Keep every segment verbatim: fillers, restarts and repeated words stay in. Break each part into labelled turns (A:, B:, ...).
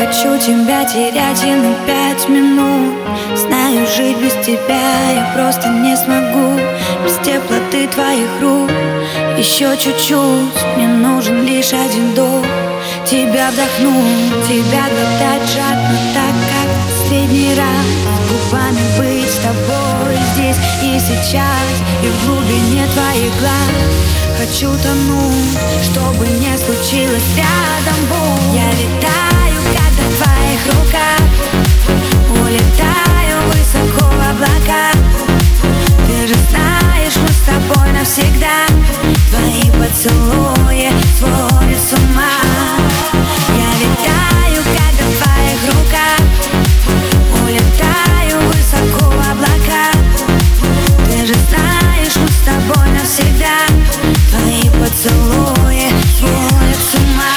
A: хочу тебя терять и на пять минут. Знаю, жить без тебя я просто не смогу. Без теплоты твоих рук еще чуть-чуть. Мне нужен лишь один вдох. Тебя вдохнуть, тебя глотать жадно, так как последний раз. Губами быть с тобой здесь и сейчас, и в глубине твоих глаз. Хочу тонуть, чтобы не случилось рядом боль. Я летаю, когда в твоих руках, улетаю высоко в облака. Ты же знаешь, мы с тобой навсегда. Твои поцелуи сводят с ума. Я летаю, когда в твоих руках, улетаю высоко в облака. Ты же знаешь, мы с тобой навсегда. Твои поцелуи сводят с ума.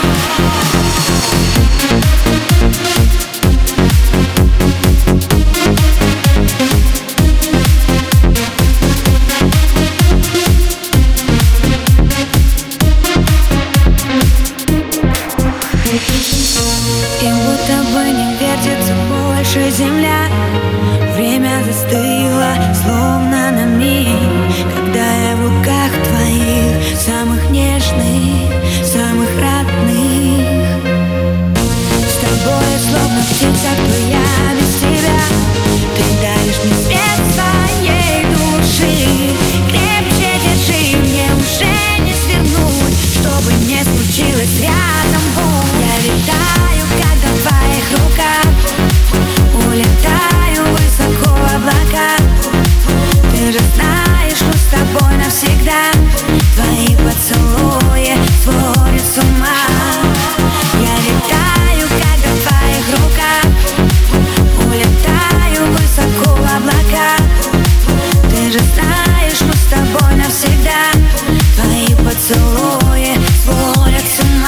A: И будто бы не вертится больше земля. Время застыло, словно на миг, когда я в руках твоих, самых нежных, самых родных. С тобой я словно птица, кто я без тебя. Ты даришь мне свет своей души. Крепче держи, мне уже не свернуть, чтобы не случилось рядом боль. Я летаю, когда в твоих руках, улетаю высоко в облака. Ты же знаешь, мы с тобой навсегда. Твои поцелуи сводят с ума. Я летаю, когда в твоих руках, улетаю высоко в облака. Ты же знаешь, мы с тобой навсегда. Твои поцелуи сводят с ума.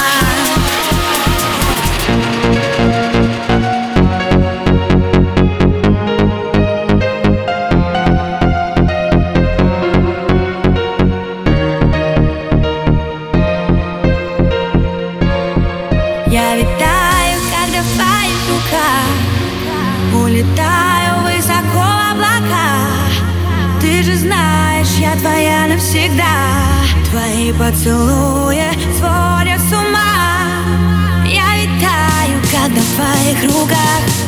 A: Я летаю, когда в твоих руках, улетаю высоко в облака. Ты же знаешь, я твоя навсегда. Твои поцелуи сводят с ума. Я летаю, когда в твоих руках,